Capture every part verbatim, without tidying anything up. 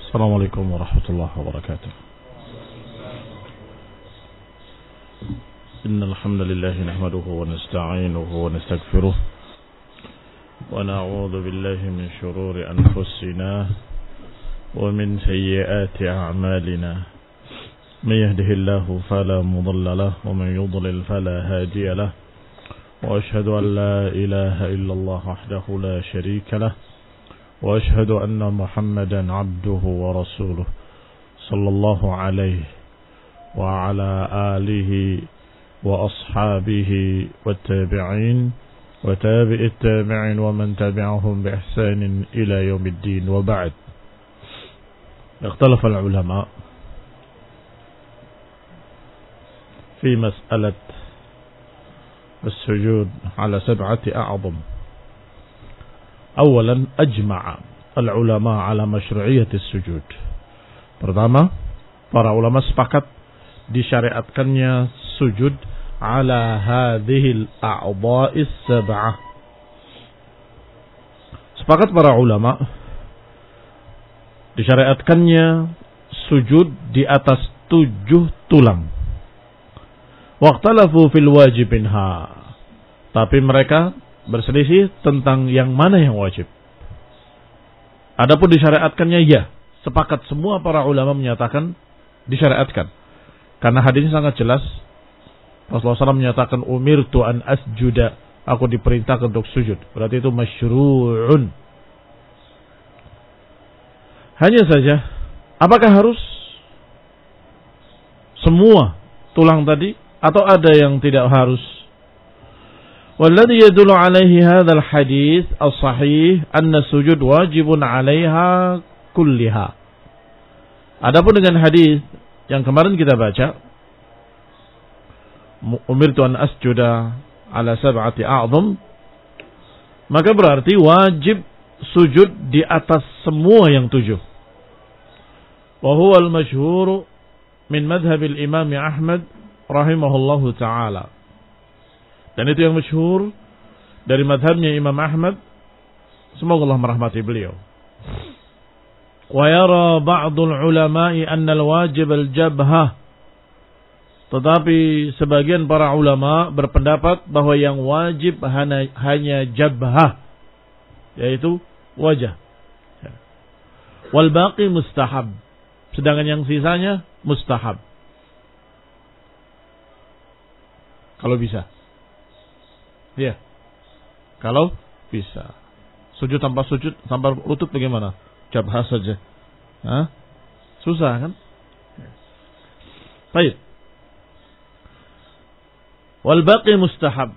السلام عليكم ورحمة الله وبركاته. إن الحمد لله نحمده ونستعينه ونستغفره ونعوذ بالله من شرور أنفسنا ومن سيئات أعمالنا. من يهده الله فلا مضل له ومن يضلل فلا هادي له، وأشهد أن لا إله إلا الله وحده لا شريك له، وأشهد أن محمدا عبده ورسوله صلى الله عليه وعلى آله وأصحابه والتابعين وتابع التابعين ومن تبعهم بإحسان إلى يوم الدين. وبعد، اختلف العلماء في مسألة السجود على سبعة أعظم. Awalan ajma'a al-ulama ala masyru'iyyati sujud. Pertama, para ulama sepakat disyariatkannya sujud ala hadhil a'dha'is sab'ah. Sepakat para ulama disyariatkannya sujud di atas tujuh tulang. Waqtalafu fil wajibinha. Tapi mereka berselisih tentang yang mana yang wajib. Adapun disyariatkannya, ya, sepakat semua para ulama menyatakan disyariatkan. Karena hadisnya sangat jelas. Rasulullah shallallahu alaihi wasallam menyatakan umirtu an asjuda, aku diperintahkan untuk sujud. Berarti itu masyru'un. Hanya saja, apakah harus semua tulang tadi atau ada yang tidak harus? والذي يدل عليه هذا الحديث الصحيح أن السجود واجب عليها كلها. Adapun dengan hadis yang kemarin kita baca, umirtu an asjuda ala sab'ati a'zam, maka berarti wajib sujud di atas semua yang tujuh. Wa huwa al-masyhur min madhhab al-Imam Ahmad rahimahullahu taala. Dan itu yang masyhur dari madhabnya Imam Ahmad, semoga Allah merahmati beliau. Wa yara ba'dul ulama'i anna al-wajib al-jabhah. Tetapi sebagian para ulama berpendapat bahwa yang wajib hanya, hanya jabhah, yaitu wajah. Wal baqi mustahab. Sedangkan yang sisanya mustahab. Kalau bisa. Ya, kalau bisa. Sujud tanpa sujud, tanpa lutut bagaimana? Jabhah saja. Hah? Susah kan? Baik. Wal baqi mustahab.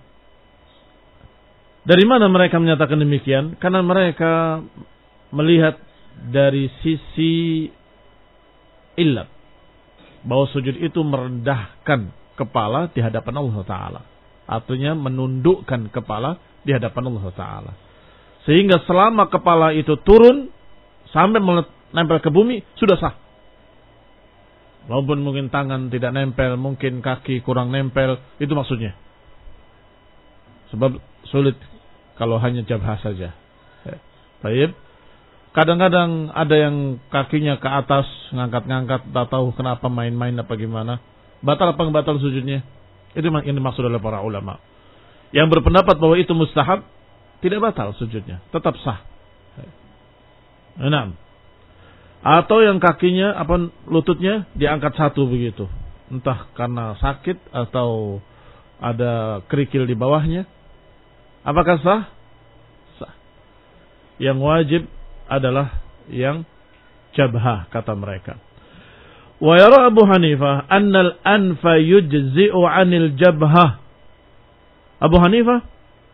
Dari mana mereka menyatakan demikian? Karena mereka melihat dari sisi illat, bahwa sujud itu merendahkan kepala di hadapan Allah Ta'ala. Artinya menundukkan kepala di hadapan Allah Ta'ala. Sehingga selama kepala itu turun sampai menempel ke bumi, sudah sah. Walaupun mungkin tangan tidak nempel, mungkin kaki kurang nempel, itu maksudnya. Sebab sulit kalau hanya jabhah saja. Baik. Kadang-kadang ada yang kakinya ke atas, ngangkat-ngangkat, tak tahu kenapa main-main apa gimana. Batal apa batal sujudnya? Itu yang dimaksud oleh para ulama. Yang berpendapat bahwa itu mustahab, tidak batal sujudnya, tetap sah. Enam. Atau yang kakinya, apa lututnya diangkat satu begitu. Entah karena sakit atau ada kerikil di bawahnya. Apakah sah? Sah. Yang wajib adalah yang jabhah, kata mereka. Wa yara Abu Hanifah annal anfa yujzi'u 'anil jabhah. Abu Hanifah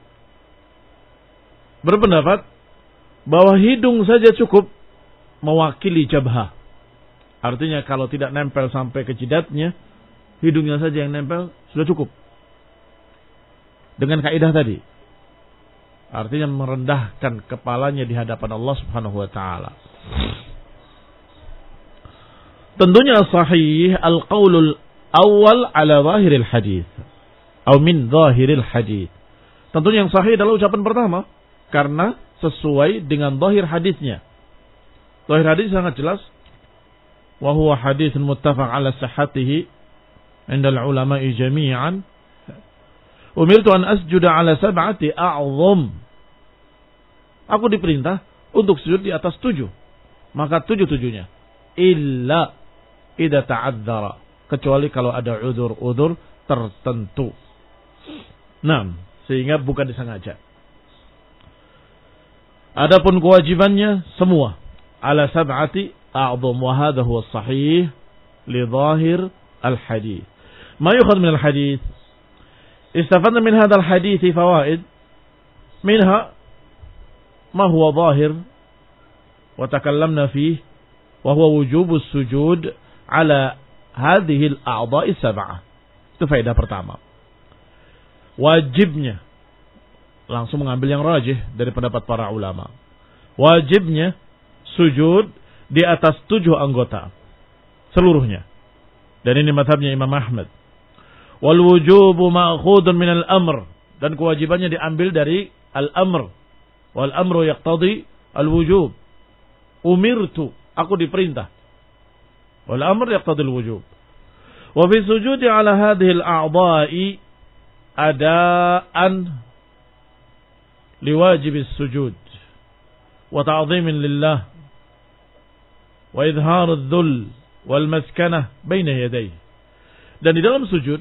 berpendapat bahwa hidung saja cukup mewakili jabhah. Artinya kalau tidak nempel sampai ke jidatnya, hidungnya saja yang nempel sudah cukup. Dengan kaidah tadi. Artinya merendahkan kepalanya di hadapan Allah Subhanahu wa taala. Tentunya sahih al-qaulul awal ala zahiril hadis atau min zahiril hadis. Tentunya yang sahih adalah ucapan pertama karena sesuai dengan zahir hadisnya. Zahir hadis sangat jelas wa huwa hadits muttafaq ala sihhatihi 'inda al-ulama'i jami'an. Umirtu an asjuda ala sab'ati a'zam. Aku diperintah untuk sujud di atas tujuh. Maka tujuh-tujuhnya. Illa idza ta'adzara. Kecuali kalau ada udzur-udzur tertentu. Nah, sehingga bukan disengaja. Adapun kewajibannya semua ala sab'ati a'zam wa hadha huwa as-sahih li dhahir al-hadits. Ma yukhadh min al-hadits? Istafadna min hadha al-hadits fawaid minha ma huwa dhahir wa takallamna fihi wa huwa wujub as-sujud ala hadhihi al-a'dha'i as-sab'ah. Itu faedah pertama. Wajibnya, langsung mengambil yang rajih dari pendapat para ulama. Wajibnya sujud di atas tujuh anggota seluruhnya. Dan ini mazhabnya Imam Ahmad. Wal wujubu ma'khudun min al-amr, dan kewajibannya diambil dari al-amr. Wal amru yaqtadi al-wujub. Umirtu, aku diperintah. Wal amr yaqtadi al-wujub. Wa fi sujudi ala hadhihi al-a'dha'i adaan liwajib as-sujud wa ta'dhimin lillah wa idhar adh-dhull wal maskanah baina yadayhi. Dan di dalam sujud,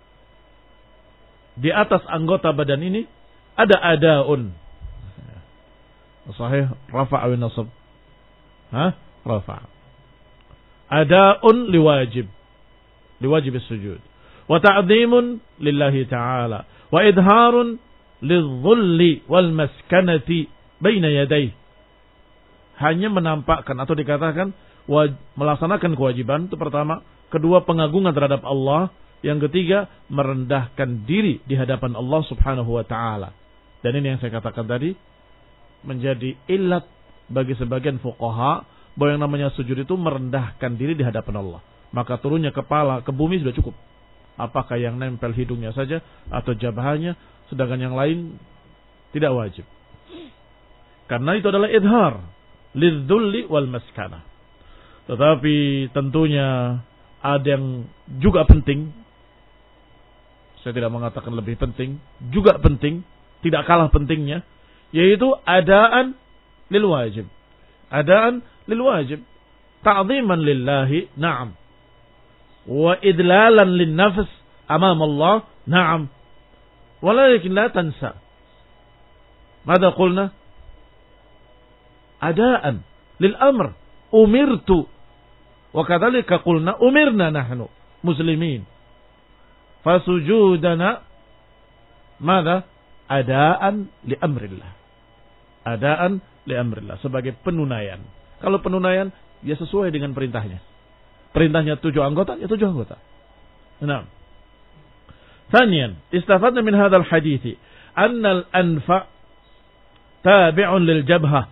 di atas anggota badan ini ada adaun. Sahih rafa' atau nasab? Hah? Rafa'. Adaun liwajib. Liwajib as-sujud. Wa ta'dhimun lillahi ta'ala. Wa idharun lidh-dhulli wal maskanati baina yadayhi. Hanya menampakkan atau dikatakan melaksanakan kewajiban itu pertama, kedua pengagungan terhadap Allah, yang ketiga merendahkan diri di hadapan Allah Subhanahu wa taala. Dan ini yang saya katakan tadi menjadi ilat bagi sebagian fuqaha bahwa yang namanya sujud itu merendahkan diri di hadapan Allah. Maka turunnya kepala ke bumi sudah cukup. Apakah yang nempel hidungnya saja atau jabahnya, sedangkan yang lain tidak wajib. Karena itu adalah idhar lidzulli wal maskanah. Tetapi tentunya ada yang juga penting. Saya tidak mengatakan lebih penting, juga penting, tidak kalah pentingnya, yaitu adaan lil wajib. Adaan lil wajib. Ta'ziman lillahi, na'am. Wa idlalan lin nafs amam Allah, na'am. Walakin la tansa. Mada qulna? Adaan lil amr. Umirtu. Wa kadzalika qulna umirna nahnu muslimin. Fasujudana mada? Adaan li amrillah. Adaan li amrillah, sebagai penunaian. Kalau penunaian ya sesuai dengan perintahnya. Perintahnya tujuh anggota, ya tujuh anggota. Nah. Thaniyan, istafadna min hadzal hadithi anna al-anfa tabi'un lil jabhah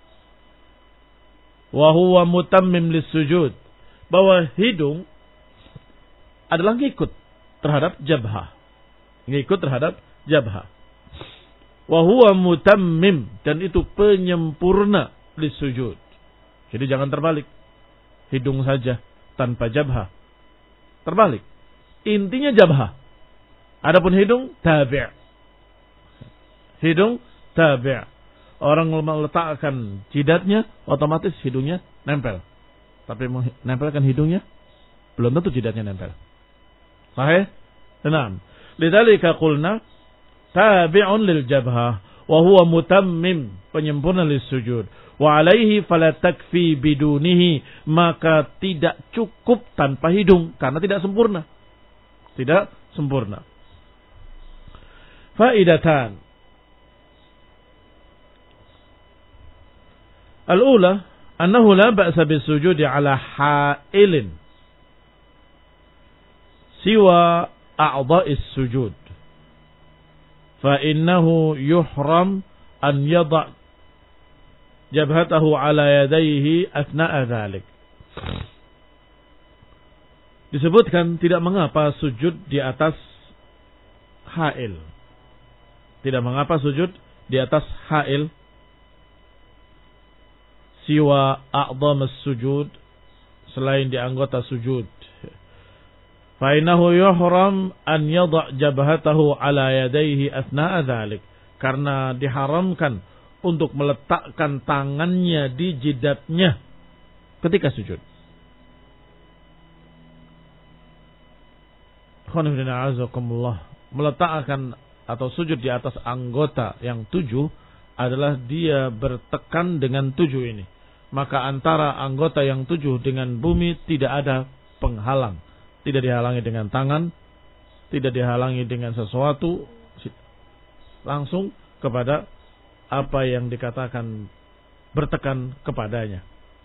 wa huwa mutammim lis-sujud. Bahwa hidung adalah ngikut terhadap jabhah. Ngikut terhadap jabhah. Wa huwa mutammim, dan itu penyempurna lis-sujud. Jadi jangan terbalik. Hidung saja tanpa jabhah. Terbalik. Intinya jabhah. Adapun hidung tabi'. Hidung tabi'. Orang meletakkan jidatnya, otomatis hidungnya nempel. Tapi menempelkan hidungnya, belum tentu jidatnya nempel. Sahih? Tenang. Lidzalika qulna tabi'un lil jabhah wa huwa mutammim, penyempurna lis sujud. Wa alaihi fala takfi bidunihi, maka tidak cukup tanpa hidung karena tidak sempurna. Tidak sempurna. Faidatan. Al-ula annahu la ba'sa bis-sujudi ala ha'ilin siwa a'dha'is sujud. Fa innahu yuhram an yada' jabhatahu ala yadayhi athna'a dhalik. Disebutkan tidak mengapa sujud di atas ha'il. Tidak mengapa sujud di atas ha'il siwa a'dhamas sujud, selain di anggota sujud. Fa innahu yuhram an yadha' jabhatahu ala yadayhi athna'a dzalik. Karena diharamkan untuk meletakkan tangannya di jidatnya ketika sujud. Meletakkan atau sujud di atas anggota yang tujuh adalah dia bertekan dengan tujuh ini. Maka antara anggota yang tujuh dengan bumi tidak ada penghalang. Tidak dihalangi dengan tangan, tidak dihalangi dengan sesuatu, langsung kepada apa yang dikatakan bertekan kepadanya.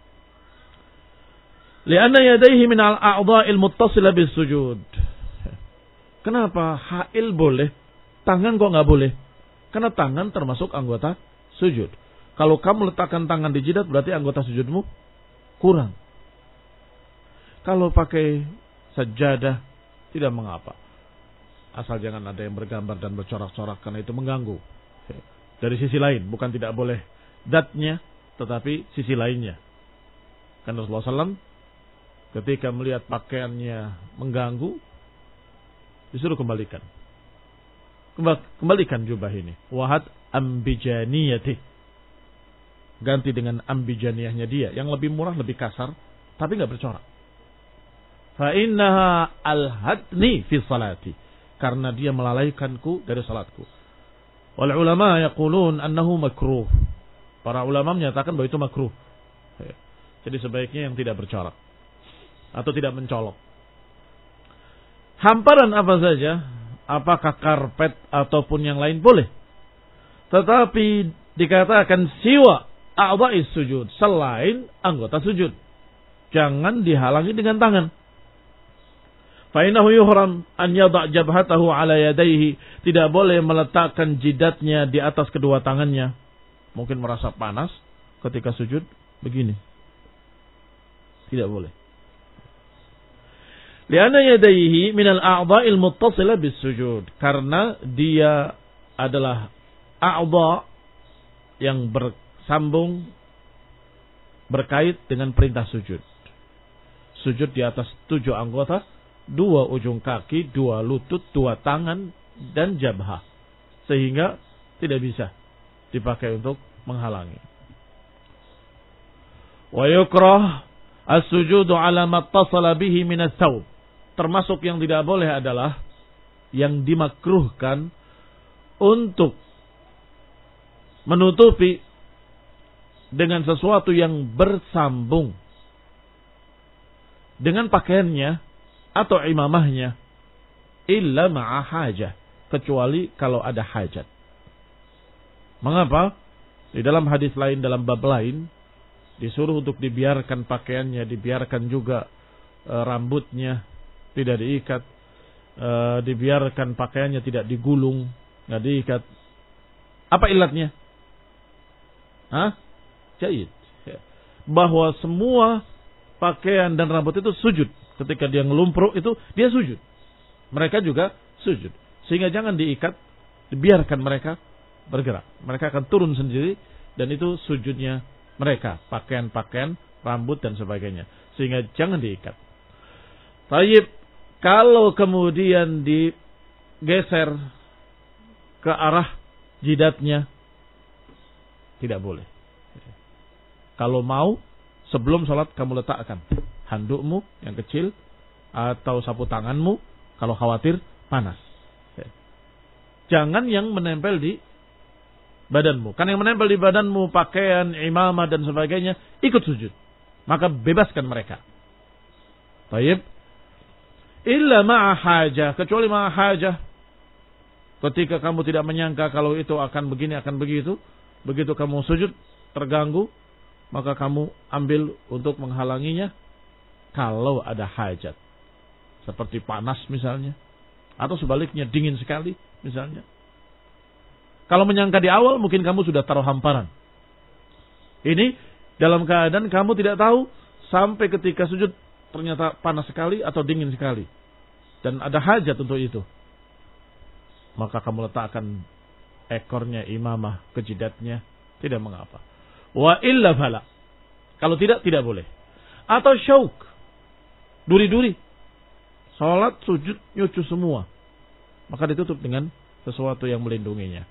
Lianna yadayhi min al-a'dha'il muttasila bis sujud. Kenapa ha'il boleh, tangan kok nggak boleh? Karena tangan termasuk anggota sujud. Kalau kamu letakkan tangan di jidat berarti anggota sujudmu kurang. Kalau pakai sajadah tidak mengapa. Asal jangan ada yang bergambar dan bercorak-corak karena itu mengganggu. Dari sisi lain, bukan tidak boleh datnya, tetapi sisi lainnya. Karena Rasulullah shallallahu alaihi wasallam ketika melihat pakaiannya mengganggu, disuruh kembalikan. Kembalikan jubah ini. Wahat ambijaniyati. Ganti dengan ambijaniyahnya dia. Yang lebih murah, lebih kasar. Tapi nggak bercorak. Fa innaha alhadni fi salati. Karena dia melalaikanku dari salatku. Wal ulama yaqulun annahu makruh. Para ulama menyatakan bahwa itu makruh. Jadi sebaiknya yang tidak bercorak. Atau tidak mencolok. Hamparan apa saja. Apakah karpet ataupun yang lain boleh. Tetapi dikatakan siwa a'dha'is sujud. Selain anggota sujud. Jangan dihalangi dengan tangan. Fa'inahu yuhram an yadha' jabhatahu ala yadayhi. Tidak boleh meletakkan jidatnya di atas kedua tangannya. Mungkin merasa panas ketika sujud. Begini. Tidak boleh. Lianna yadayhi minal a'dha'il muttasila bis sujud. Karena dia adalah a'dha' yang bersambung berkait dengan perintah sujud. Sujud di atas tujuh anggota, dua ujung kaki, dua lutut, dua tangan, dan jabhah. Sehingga tidak bisa dipakai untuk menghalangi. Wa yukrah as-sujudu ala mattasala bihi min ats-tsawb. Termasuk yang tidak boleh adalah yang dimakruhkan untuk menutupi dengan sesuatu yang bersambung dengan pakaiannya atau imamahnya illa ma'a hajah, kecuali kalau ada hajat. Mengapa? Di dalam hadis lain, dalam bab lain, disuruh untuk dibiarkan pakaiannya, dibiarkan juga e, rambutnya tidak diikat, e, dibiarkan pakaiannya tidak digulung, nggak diikat. Apa ilatnya? Hah? Jahit. Bahwa semua pakaian dan rambut itu sujud. Ketika dia ngelumpruk itu, dia sujud. Mereka juga sujud. Sehingga jangan diikat, dibiarkan mereka bergerak. Mereka akan turun sendiri, dan itu sujudnya mereka. Pakaian-pakaian, rambut, dan sebagainya. Sehingga jangan diikat. Tayyib. Kalau kemudian digeser ke arah jidatnya, tidak boleh. Kalau mau, sebelum sholat kamu letakkan handukmu yang kecil atau sapu tanganmu kalau khawatir panas. Jangan yang menempel di badanmu. Kan yang menempel di badanmu pakaian, imamah dan sebagainya ikut sujud. Maka bebaskan mereka. Baik. Illa ma'a hajah, kecuali ma'a hajah. Ketika kamu tidak menyangka kalau itu akan begini, akan begitu, begitu kamu sujud terganggu, maka kamu ambil untuk menghalanginya kalau ada hajat. Seperti panas misalnya, atau sebaliknya dingin sekali misalnya. Kalau menyangka di awal mungkin kamu sudah taruh hamparan. Ini dalam keadaan kamu tidak tahu sampai ketika sujud ternyata panas sekali atau dingin sekali. Dan ada hajat untuk itu. Maka kamu letakkan ekornya imamah ke jidatnya. Tidak mengapa. Wa illa fala. Kalau tidak, tidak boleh. Atau syauk. duri-duri. Salat, sujud, nyucu semua. Maka ditutup dengan sesuatu yang melindunginya.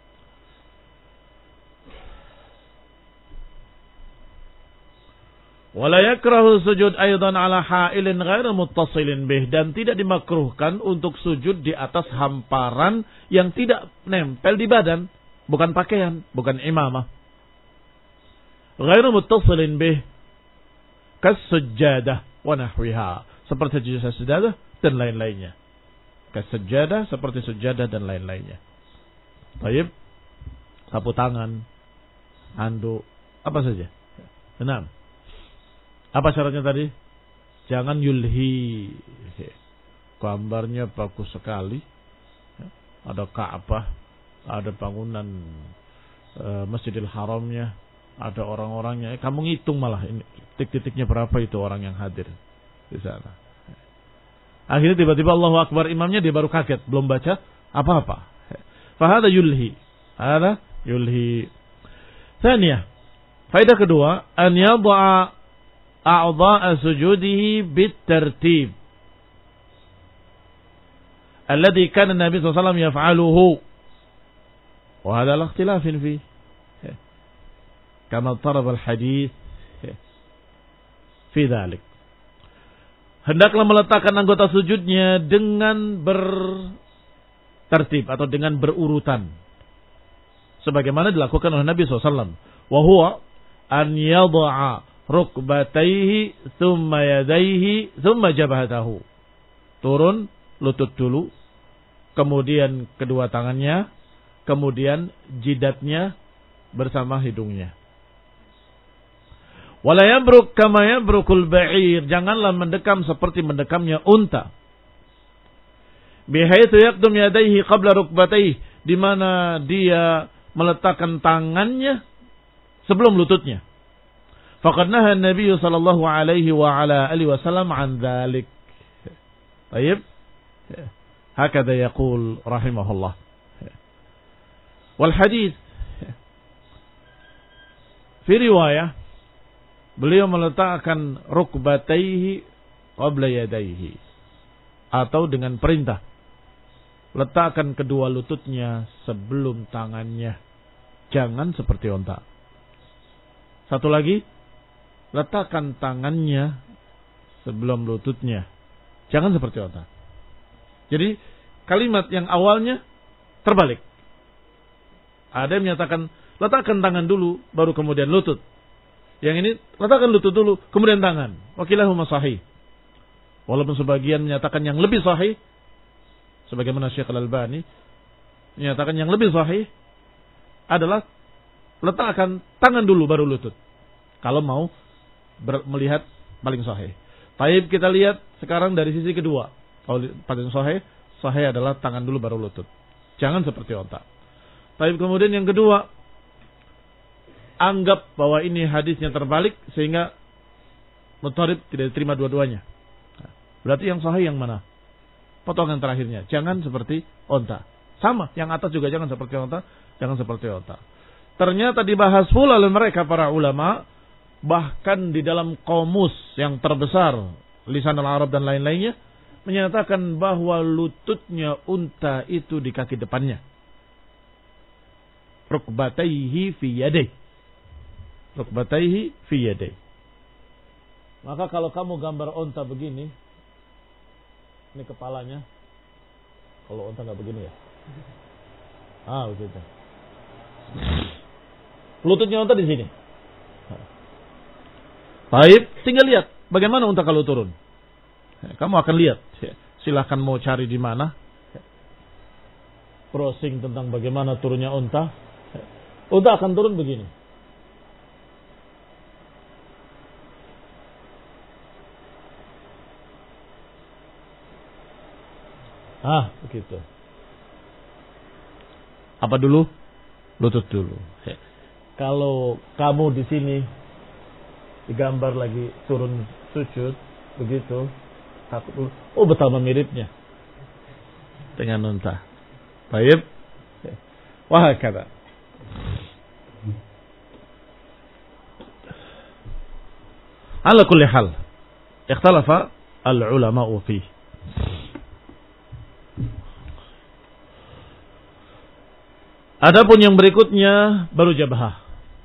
Wala yakrahu sujud aidan ala ha'ilin ghairu muttasilin bih, dan tidak dimakruhkan untuk sujud di atas hamparan yang tidak nempel di badan, bukan pakaian, bukan imamah. Ghairu muttasilin bih kas-sujjadah wa nahwiha, seperti sujud dan lain-lainnya. Kas-sujjadah seperti sujjadah dan lain-lainnya. Baik. Sapu tangan, handuk, apa saja. Enam. Apa syaratnya tadi? Jangan yulhi. Gambarnya bagus sekali. Ada Ka'bah, ada bangunan e, Masjidil Haramnya, ada orang-orangnya. Eh, kamu ngitung malah ini titik-titiknya berapa itu orang yang hadir di sana. Akhirnya tiba-tiba Allahu Akbar, imamnya dia baru kaget, belum baca apa-apa. Fahada yulhi. Hada yulhi. Tsaniyah. Faedah kedua, an yadha'a a'dha'a sujudihi bit-tartib alladhi kana Nabi sallallahu alaihi wasallam yaf'aluhu. Wa hadha la ikhtilafin fi. Kama tarab al-hadits fi dhalik. Hendaklah meletakkan anggota sujudnya dengan bertertib atau dengan berurutan, sebagaimana dilakukan oleh Nabi sallallahu alaihi wasallam. Wa huwa an yadha'a rukbatayhi thumma yadayhi thumma jabhatahu. Turun lutut dulu, kemudian kedua tangannya, kemudian jidatnya bersama hidungnya. Wala yabruk kama yabrukul ba'ir, janganlah mendekam seperti mendekamnya unta. Bihaitsu yaqdum yadayhi qabla rukbatayhi, di mana dia meletakkan tangannya sebelum lututnya. Faqad naha an-nabiy sallallahu alaihi wa ala alihi wasallam an dzalik. Baik. Hakadha yaqul rahimahullah. Wal hadis fi riwayah, beliau meletakkan rukbatayhi qabla yadayhi, atau dengan perintah letakkan kedua lututnya sebelum tangannya, jangan seperti unta. Satu lagi, letakkan tangannya sebelum lututnya, jangan seperti unta. Jadi kalimat yang awalnya terbalik. Ada yang menyatakan letakkan tangan dulu baru kemudian lutut. Yang ini letakkan lutut dulu kemudian tangan. Wakilahuma sahih. Walaupun sebagian menyatakan yang lebih sahih, sebagaimana Syekh Al-Albani menyatakan yang lebih sahih adalah letakkan tangan dulu baru lutut, kalau mau ber- melihat paling sahih. Taib kita lihat sekarang dari sisi kedua. Kalau paling sahih, sahih adalah tangan dulu baru lutut. Jangan seperti otak. Taib kemudian yang kedua, anggap bahwa ini hadisnya terbalik sehingga Mutharib tidak diterima dua-duanya. Berarti yang sahih yang mana? Potongan terakhirnya. Jangan seperti onta. Sama, yang atas juga jangan seperti onta, jangan seperti onta. Ternyata dibahas pula oleh mereka para ulama, bahkan di dalam kamus yang terbesar, Lisan al-Arab dan lain-lainnya, menyatakan bahwa lututnya unta itu di kaki depannya. Rukbatayhi fi yadayhi. Rukbatayhi fi yadayhi. Maka kalau kamu gambar unta begini, ini kepalanya. Kalau unta nggak begini ya. Ah, begitu. Lututnya unta di sini. Baik, tinggal lihat bagaimana unta kalau turun. Kamu akan lihat. Silahkan mau cari di mana. Browsing tentang bagaimana turunnya unta. Unta akan turun begini. Ah, begitu. Apa dulu? Lutut dulu. Kalau kamu di sini digambar lagi turun sujud begitu, takut. Oh, betapa miripnya dengan unta. Baik. Wah, kata. Ala kulli hal, ikhtalafa al-ulama'u fi. Adapun yang berikutnya baru jabhah.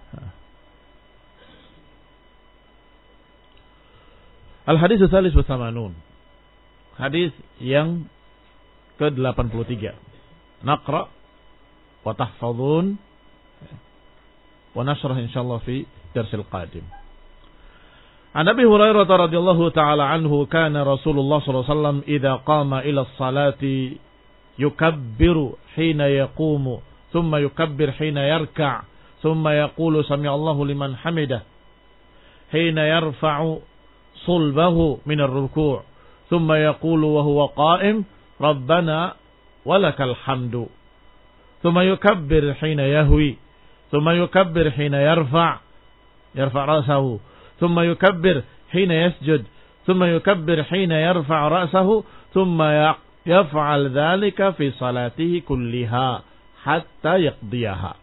Al-hadis tsalis wa thamanun. Hadis yang ke delapan puluh tiga. Naqra wa tahfazun wa nashrah insyaallah fi darsil qadim. An Abi Hurairah radhiyallahu ta'ala anhu kana Rasulullah sallallahu alaihi wasallam idza qama ila as-salati yukabbiru hina yaqumu thumma yukabbir hina yarka' thumma yaqulu sami'a Allahu liman hamidah hina yarfa'u sulbahu min ar-ruku' thumma yaqulu wa huwa qa'im rabbana walakal hamdu thumma yukabbir hina yahwi thumma yukabbir hina yarfa' yarfa' ra'sahu ثم يكبر حين يسجد ثم يكبر حين يرفع رأسه ثم يفعل ذلك في صلاته كلها حتى يقضيها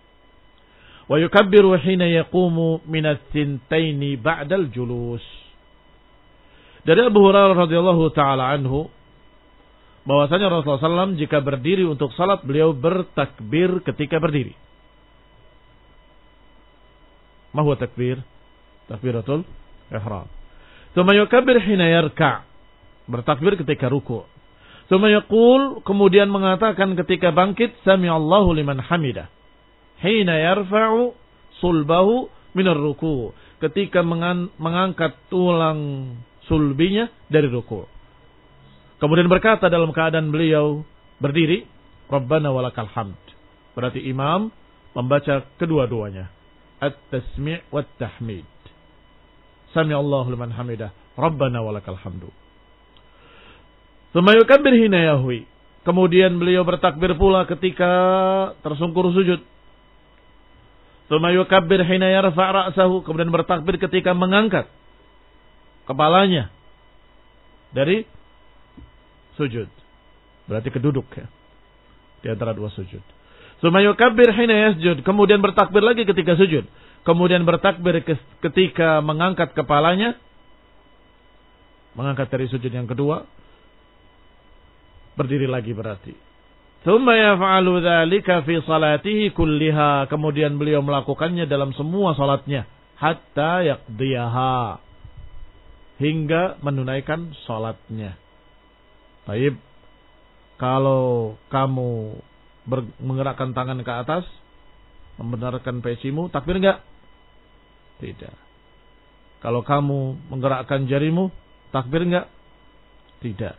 ويكبر حين يقوم من الثنتين بعد الجلوس. Dari Abu Hurairah radhiyallahu taala anhu bahwasanya Rasulullah sallallahu alaihi wasallam jika berdiri untuk salat beliau bertakbir ketika berdiri. Ma huwa takbir? Takbiratul ihram. Tsumma yukabbir hina yarka', bertakbir ketika ruku'. Tsumma yaqul, kemudian mengatakan ketika bangkit, sami'allahu liman hamidah. Hina yarfa'u sulbahu minar ruku', ketika mengan, mengangkat tulang sulbinya dari ruku'. Kemudian berkata dalam keadaan beliau berdiri, Rabbana walakal hamd. Berarti imam membaca kedua-duanya, at-tasmi' wat tahmid. Sami Allahu liman hamidah, Rabbana walakal hamdu. Tsumma yukabbir hina yahwi. Kemudian beliau bertakbir pula ketika tersungkur sujud. Tsumma yukabbir hina yarfa' ra'sahu. Kemudian bertakbir ketika mengangkat kepalanya dari sujud. Berarti keduduk ya, di antara dua sujud. Tsumma yukabbir hina yasjud. Kemudian bertakbir lagi ketika sujud. Kemudian bertakbir ketika mengangkat kepalanya, mengangkat dari sujud yang kedua, berdiri lagi berarti. Tsumma yaf'alu dzalika fi salatihi kulliha. Kemudian beliau melakukannya dalam semua salatnya, hatta yaqdiyaha, hingga menunaikan salatnya. Baik, kalau kamu menggerakkan tangan ke atas, membenarkan pecimu, takbir enggak? Tidak. Kalau kamu menggerakkan jarimu, takbir enggak? Tidak.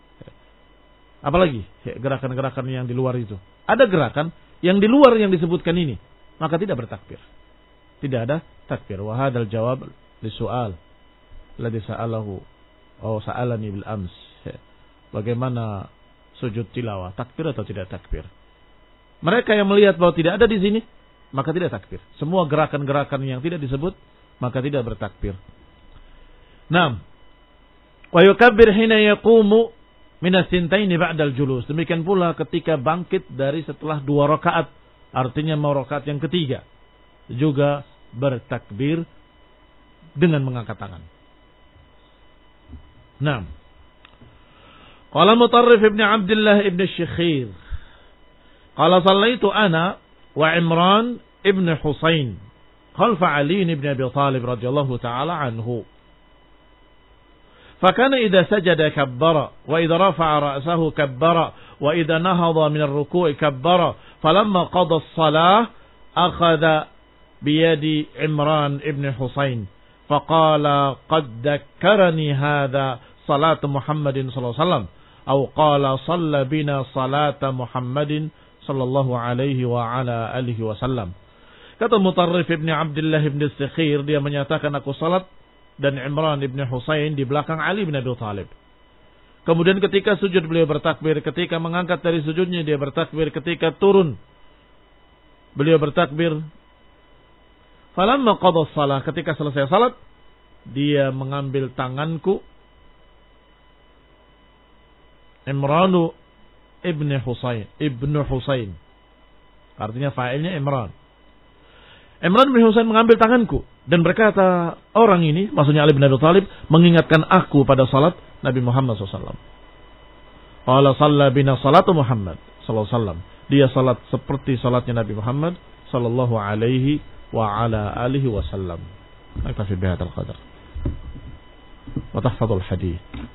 Apalagi gerakan-gerakan yang di luar itu. Ada gerakan yang di luar yang disebutkan ini, maka tidak bertakbir. Tidak ada takbir. Wa hadzal jawab li su'al alladhi sa'alahu aw sa'alani bil ams. Bagaimana sujud tilawah, takbir atau tidak takbir? Mereka yang melihat bahwa tidak ada di sini, maka tidak takbir. Semua gerakan-gerakan yang tidak disebut, maka tidak bertakbir. Naam. Wa yukabbir hina yaqumu min as-sintaini ba'dal julus. Demikian pula ketika bangkit dari setelah dua rakaat, artinya mau rakaat yang ketiga, juga bertakbir dengan mengangkat tangan. Naam. Qala Mutarrif ibn Abdullah ibn Syikhir, qala sallaitu ana wa Imran ibn Husain khalfa Ali ibn Abi Talib radhiyallahu ta'ala anhu. Fakana idza sajada kabbara wa idza rafa'a ra'sahu kabbara wa idza nahadha min ar-ruku'i kabbara. Falamma qada as-salah akhadha bi yadi Imran ibn Husain faqala qad dakkarani hadha salat Muhammadin sallallahu alaihi wasallam aw qala shalla bina salata Muhammadin sallallahu alaihi wa ala alihi wasallam. Kata Mutarrif ibn Abdullah ibn Syikhir, dia menyatakan aku salat dan Imran ibn Husain di belakang Ali bin Abi Talib. Kemudian ketika sujud beliau bertakbir, ketika mengangkat dari sujudnya dia bertakbir, ketika turun beliau bertakbir. Falamma qada shalah, ketika selesai salat dia mengambil tanganku, Imran Ibn Husain, Ibn Husain. Artinya fa'ilnya Imran. Imran bin Husain mengambil tanganku Dan berkata, orang ini, maksudnya Ali bin Abi Thalib, mengingatkan aku pada salat Nabi Muhammad shallallahu alaihi wasallam. Qala shalla bina salatu Muhammad sallallahu alaihi wasallam. Dia salat seperti salatnya Nabi Muhammad sallallahu alaihi wa ala alihi wasallam. Naktafi bihadzal qadar. Wa tahfadzul hadits.